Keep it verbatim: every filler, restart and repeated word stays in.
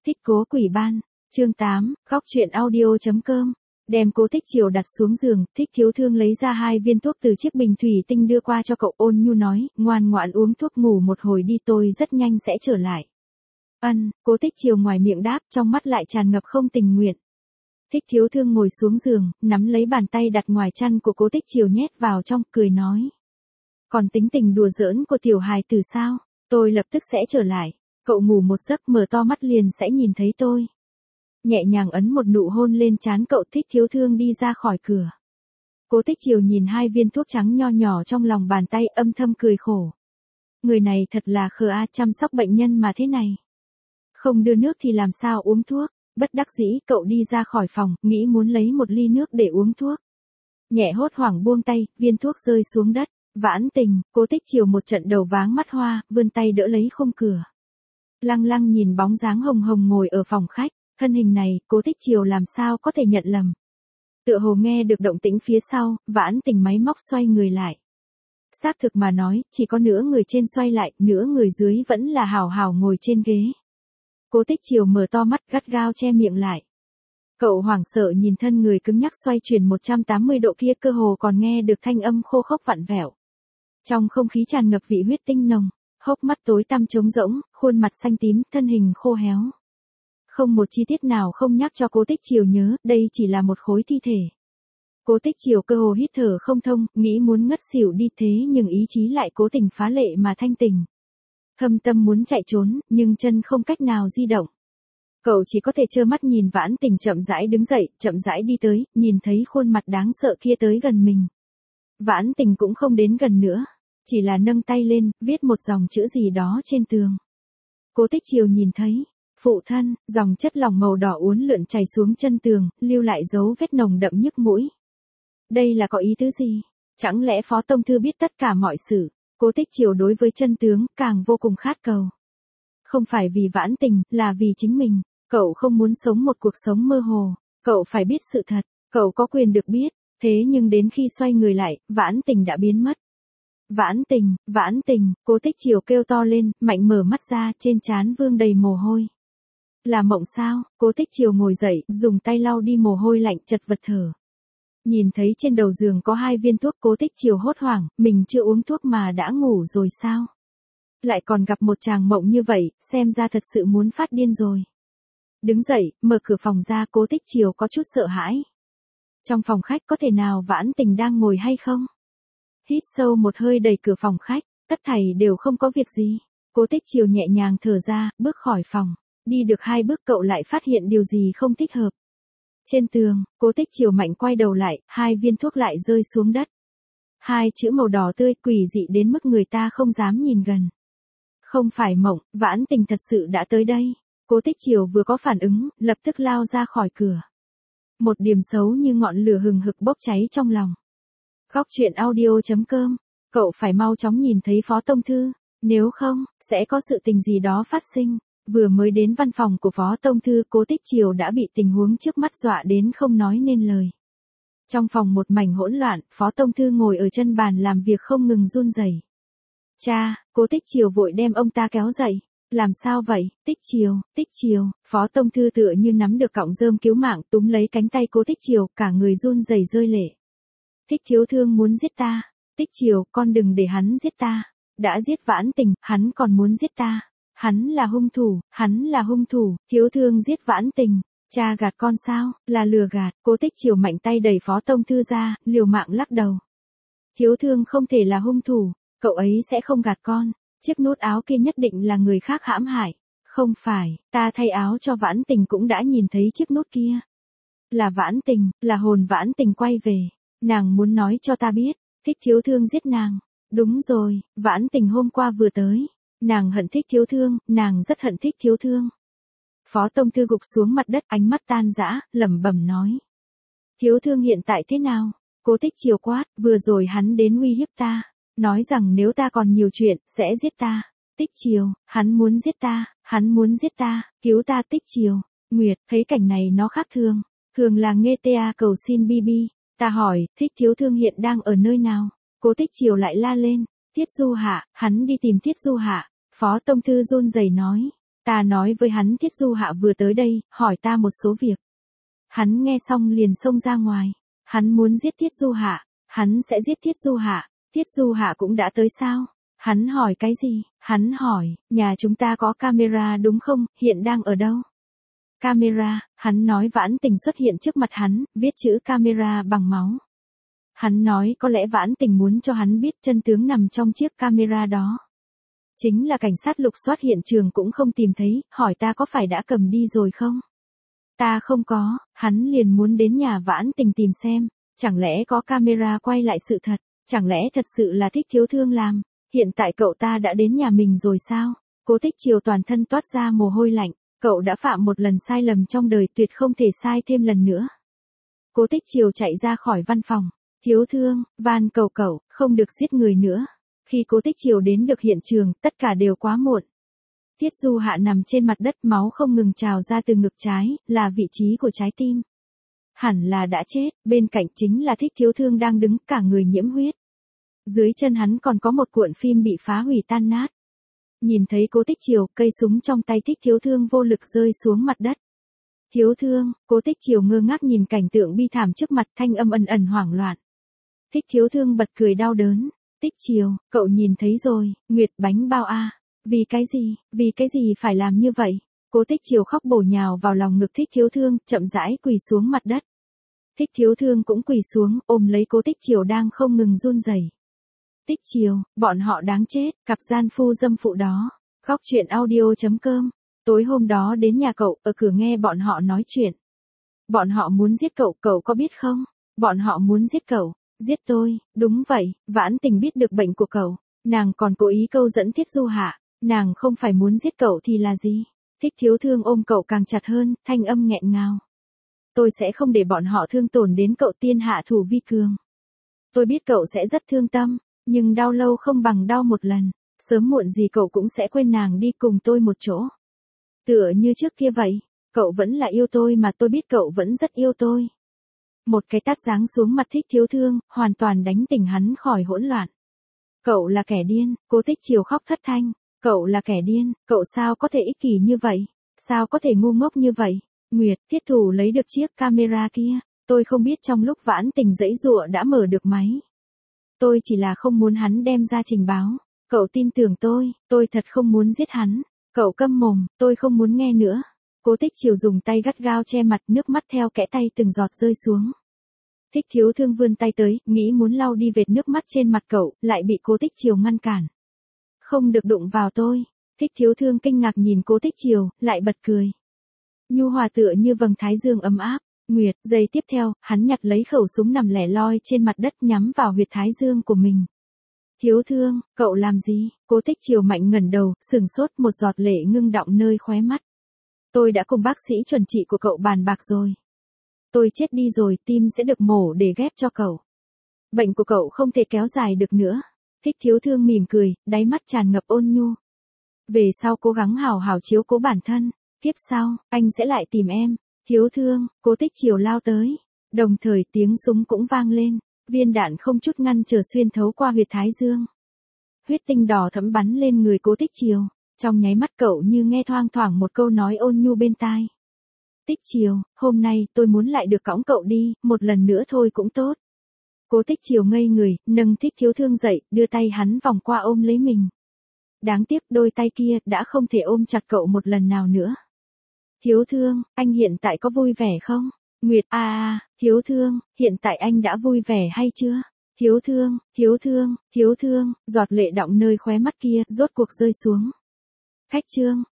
Thích Cố Quỷ Ban, chương tám, góc truyện audio chấm com. Đem Cố Tích Triều đặt xuống giường, Thích Thiếu Thương lấy ra hai viên thuốc từ chiếc bình thủy tinh đưa qua cho cậu, ôn nhu nói, ngoan ngoãn uống thuốc ngủ một hồi đi, tôi rất nhanh sẽ trở lại. Ân, Cố Tích Triều ngoài miệng đáp, trong mắt lại tràn ngập không tình nguyện. Thích Thiếu Thương ngồi xuống giường, nắm lấy bàn tay đặt ngoài chăn của Cố Tích Triều nhét vào trong, cười nói. Còn tính tình đùa giỡn của tiểu hài từ sao, tôi lập tức sẽ trở lại. Cậu ngủ một giấc mở to mắt liền sẽ nhìn thấy tôi. Nhẹ nhàng ấn một nụ hôn lên trán cậu. Thích Thiếu Thương đi ra khỏi cửa. Cố Tích Triều nhìn hai viên thuốc trắng nho nhỏ trong lòng bàn tay, âm thầm cười khổ. Người này thật là khờ a, chăm sóc bệnh nhân mà thế này. Không đưa nước thì làm sao uống thuốc. Bất đắc dĩ, cậu đi ra khỏi phòng, nghĩ muốn lấy một ly nước để uống thuốc. Nhẹ hốt hoảng buông tay, viên thuốc rơi xuống đất. Vãn Tình, Cố Tích Triều một trận đầu váng mắt hoa, vươn tay đỡ lấy khung cửa. Lăng lăng nhìn bóng dáng hồng hồng ngồi ở phòng khách, thân hình này, Cố Tích Triều làm sao có thể nhận lầm. Tựa hồ nghe được động tĩnh phía sau, Vãn Tình máy móc xoay người lại. Xác thực mà nói, chỉ có nửa người trên xoay lại, nửa người dưới vẫn là hào hào ngồi trên ghế. Cố Tích Triều mở to mắt gắt gao che miệng lại. Cậu hoảng sợ nhìn thân người cứng nhắc xoay chuyển một trăm tám mươi độ kia, cơ hồ còn nghe được thanh âm khô khốc vặn vẹo. Trong không khí tràn ngập vị huyết tinh nồng, hốc mắt tối tăm trống rỗng, khuôn mặt xanh tím, thân hình khô héo. Không một chi tiết nào không nhắc cho Cố Tích Triều nhớ, đây chỉ là một khối thi thể. Cố Tích Triều cơ hồ hít thở không thông, nghĩ muốn ngất xỉu đi, thế nhưng ý chí lại cố tình phá lệ mà thanh tỉnh. Thâm tâm muốn chạy trốn, nhưng chân không cách nào di động. Cậu chỉ có thể trơ mắt nhìn Vãn Tình chậm rãi đứng dậy, chậm rãi đi tới, nhìn thấy khuôn mặt đáng sợ kia tới gần mình. Vãn Tình cũng không đến gần nữa, chỉ là nâng tay lên, viết một dòng chữ gì đó trên tường. Cố Tích Triều nhìn thấy, phụ thân, dòng chất lỏng màu đỏ uốn lượn chảy xuống chân tường, lưu lại dấu vết nồng đậm nhức mũi. Đây là có ý tứ gì? Chẳng lẽ Phó Tông Thư biết tất cả mọi sự? Cố Tích Triều đối với chân tướng, càng vô cùng khát cầu. Không phải vì Vãn Tình, là vì chính mình. Cậu không muốn sống một cuộc sống mơ hồ. Cậu phải biết sự thật. Cậu có quyền được biết. Thế nhưng đến khi xoay người lại, Vãn Tình đã biến mất. Vãn Tình, Vãn Tình, Cố Tích Triều kêu to lên, mạnh mở mắt ra, trên trán vương đầy mồ hôi. Là mộng sao? Cố Tích Triều ngồi dậy, dùng tay lau đi mồ hôi lạnh, chật vật thở. Nhìn thấy trên đầu giường có hai viên thuốc, Cố Tích Triều hốt hoảng, mình chưa uống thuốc mà đã ngủ rồi sao? Lại còn gặp một chàng mộng như vậy, xem ra thật sự muốn phát điên rồi. Đứng dậy, mở cửa phòng ra, Cố Tích Triều có chút sợ hãi. Trong phòng khách có thể nào Vãn Tình đang ngồi hay không? Hít sâu một hơi, đẩy cửa phòng khách, tất thảy đều không có việc gì. Cố Tích Triều nhẹ nhàng thở ra, bước khỏi phòng. Đi được hai bước cậu lại phát hiện điều gì không thích hợp. Trên tường, Cố Tích Triều mạnh quay đầu lại, hai viên thuốc lại rơi xuống đất. Hai chữ màu đỏ tươi, quỷ dị đến mức người ta không dám nhìn gần. Không phải mộng, Vãn Tình thật sự đã tới đây. Cố Tích Triều vừa có phản ứng, lập tức lao ra khỏi cửa. Một điểm xấu như ngọn lửa hừng hực bốc cháy trong lòng. Góc truyện audio chấm com. Cậu phải mau chóng nhìn thấy Phó Tông Thư, nếu không, sẽ có sự tình gì đó phát sinh. Vừa mới đến văn phòng của Phó Tông Thư, Cố Tích Triều đã bị tình huống trước mắt dọa đến không nói nên lời. Trong phòng một mảnh hỗn loạn, Phó Tông Thư ngồi ở chân bàn làm việc không ngừng run rẩy. Cha, Cố Tích Triều vội đem ông ta kéo dậy. Làm sao vậy? Tích Triều, Tích Triều, Phó Tông Thư tựa như nắm được cọng rơm cứu mạng, túm lấy cánh tay Cố Tích Triều, cả người run rẩy rơi lệ. Thích Thiếu Thương muốn giết ta. Tích Triều, con đừng để hắn giết ta. Đã giết Vãn Tình, hắn còn muốn giết ta. Hắn là hung thủ, hắn là hung thủ, Thiếu Thương giết Vãn Tình. Cha gạt con sao? Là lừa gạt. Cố Tích Triều mạnh tay đẩy Phó Tông Thư ra, liều mạng lắc đầu. Thiếu Thương không thể là hung thủ, cậu ấy sẽ không gạt con. Chiếc nút áo kia nhất định là người khác hãm hại. Không phải, ta thay áo cho Vãn Tình cũng đã nhìn thấy chiếc nút kia. Là Vãn Tình, là hồn Vãn Tình quay về. Nàng muốn nói cho ta biết, Thích Thiếu Thương giết nàng. Đúng rồi, Vãn Tình hôm qua vừa tới. Nàng hận Thích Thiếu Thương, nàng rất hận Thích Thiếu Thương. Phó Tông Thư gục xuống mặt đất, ánh mắt tan rã, lẩm bẩm nói. Thiếu Thương hiện tại thế nào? Cố Tích Triều quát, vừa rồi hắn đến uy hiếp ta. Nói rằng nếu ta còn nhiều chuyện, sẽ giết ta. Tích Triều, hắn muốn giết ta, hắn muốn giết ta, cứu ta. Tích Triều. Nguyệt, thấy cảnh này nó khác thường. Thường là nghe ta cầu xin bi bi. Ta hỏi, Thích Thiếu Thương hiện đang ở nơi nào? Cố Tích Triều lại la lên. Tiết Du Hạ, hắn đi tìm Tiết Du Hạ. Phó Tông Thư run rẩy nói. Ta nói với hắn Thiết Du Hạ vừa tới đây, hỏi ta một số việc. Hắn nghe xong liền xông ra ngoài. Hắn muốn giết Thiết Du Hạ. Hắn sẽ giết Thiết Du Hạ. Thiết Du Hạ cũng đã tới sao? Hắn hỏi cái gì? Hắn hỏi, nhà chúng ta có camera đúng không, hiện đang ở đâu? Camera, hắn nói Vãn Tình xuất hiện trước mặt hắn, viết chữ camera bằng máu. Hắn nói có lẽ Vãn Tình muốn cho hắn biết chân tướng nằm trong chiếc camera đó. Chính là cảnh sát lục soát hiện trường cũng không tìm thấy, hỏi ta có phải đã cầm đi rồi không? Ta không có, hắn liền muốn đến nhà Vãn Tình tìm xem, chẳng lẽ có camera quay lại sự thật, chẳng lẽ thật sự là Thích Thiếu Thương làm, hiện tại cậu ta đã đến nhà mình rồi sao? Cố Tích Triều toàn thân toát ra mồ hôi lạnh, cậu đã phạm một lần sai lầm trong đời tuyệt không thể sai thêm lần nữa. Cố Tích Triều chạy ra khỏi văn phòng, Thiếu Thương, van cầu cậu, không được giết người nữa. Khi Cố Tích Triều đến được hiện trường, tất cả đều quá muộn. Thiết Du Hạ nằm trên mặt đất, máu không ngừng trào ra từ ngực trái, là vị trí của trái tim. Hẳn là đã chết, bên cạnh chính là Thích Thiếu Thương đang đứng cả người nhiễm huyết. Dưới chân hắn còn có một cuộn phim bị phá hủy tan nát. Nhìn thấy Cố Tích Triều, cây súng trong tay Thích Thiếu Thương vô lực rơi xuống mặt đất. Thiếu Thương, Cố Tích Triều ngơ ngác nhìn cảnh tượng bi thảm trước mặt, thanh âm ẩn ẩn hoảng loạn. Thích Thiếu Thương bật cười đau đớn. Tích Triều, cậu nhìn thấy rồi, Nguyệt bánh bao a. Vì cái gì, vì cái gì phải làm như vậy? Cố Tích Triều khóc bổ nhào vào lòng ngực Thích Thiếu Thương, chậm rãi quỳ xuống mặt đất. Thích Thiếu Thương cũng quỳ xuống, ôm lấy Cố Tích Triều đang không ngừng run rẩy. Tích Triều, bọn họ đáng chết, cặp gian phu dâm phụ đó. Khóc chuyện audio chấm com. Tối hôm đó đến nhà cậu, ở cửa nghe bọn họ nói chuyện. Bọn họ muốn giết cậu, cậu có biết không? Bọn họ muốn giết cậu. Giết tôi, đúng vậy, Vãn Tình biết được bệnh của cậu, nàng còn cố ý câu dẫn Thiết Du Hạ, nàng không phải muốn giết cậu thì là gì? Thích Thiếu Thương ôm cậu càng chặt hơn, thanh âm nghẹn ngào. Tôi sẽ không để bọn họ thương tổn đến cậu tiên hạ thủ vi cường. Tôi biết cậu sẽ rất thương tâm, nhưng đau lâu không bằng đau một lần, sớm muộn gì cậu cũng sẽ quên nàng đi cùng tôi một chỗ. Tựa như trước kia vậy, cậu vẫn là yêu tôi mà tôi biết cậu vẫn rất yêu tôi. Một cái tát giáng xuống mặt Thích Thiếu Thương, hoàn toàn đánh tỉnh hắn khỏi hỗn loạn. Cậu là kẻ điên, Cố Tích Triều khóc thất thanh. Cậu là kẻ điên, cậu sao có thể ích kỷ như vậy? Sao có thể ngu ngốc như vậy? Nguyệt, Thiết Thủ lấy được chiếc camera kia. Tôi không biết trong lúc Vãn Tình giãy giụa đã mở được máy. Tôi chỉ là không muốn hắn đem ra trình báo. Cậu tin tưởng tôi, tôi thật không muốn giết hắn. Cậu câm mồm, tôi không muốn nghe nữa. Cố Tích Triều dùng tay gắt gao che mặt, nước mắt theo kẽ tay từng giọt rơi xuống. Thích Thiếu Thương vươn tay tới, nghĩ muốn lau đi vệt nước mắt trên mặt cậu, lại bị Cố Tích Triều ngăn cản. Không được đụng vào tôi. Thích Thiếu Thương kinh ngạc nhìn Cố Tích Triều, lại bật cười. Nhu hòa tựa như vầng thái dương ấm áp. Nguyệt, giây tiếp theo, hắn nhặt lấy khẩu súng nằm lẻ loi trên mặt đất nhắm vào huyệt thái dương của mình. Thiếu Thương, cậu làm gì? Cố Tích Triều mạnh ngẩng đầu, sừng sốt, một giọt lệ ngưng đọng nơi khóe mắt. Tôi đã cùng bác sĩ chuẩn trị của cậu bàn bạc rồi. Tôi chết đi rồi, tim sẽ được mổ để ghép cho cậu. Bệnh của cậu không thể kéo dài được nữa. Thích Thiếu Thương mỉm cười, đáy mắt tràn ngập ôn nhu. Về sau cố gắng hào hào chiếu cố bản thân. Tiếp sau, anh sẽ lại tìm em. Thiếu Thương, Cố Tích Triều lao tới. Đồng thời tiếng súng cũng vang lên. Viên đạn không chút ngăn trở xuyên thấu qua huyệt thái dương. Huyết tinh đỏ thẫm bắn lên người Cố Tích Triều. Trong nháy mắt cậu như nghe thoang thoảng một câu nói ôn nhu bên tai. Tích Triều, hôm nay tôi muốn lại được cõng cậu đi, một lần nữa thôi cũng tốt. Cố Tích Triều ngây người, nâng Thích Thiếu Thương dậy, đưa tay hắn vòng qua ôm lấy mình. Đáng tiếc đôi tay kia đã không thể ôm chặt cậu một lần nào nữa. Thiếu Thương, anh hiện tại có vui vẻ không? Nguyệt a a, Thiếu Thương, hiện tại anh đã vui vẻ hay chưa? Thiếu Thương, Thiếu Thương, Thiếu Thương, giọt lệ đọng nơi khóe mắt kia, rốt cuộc rơi xuống. Khách trương,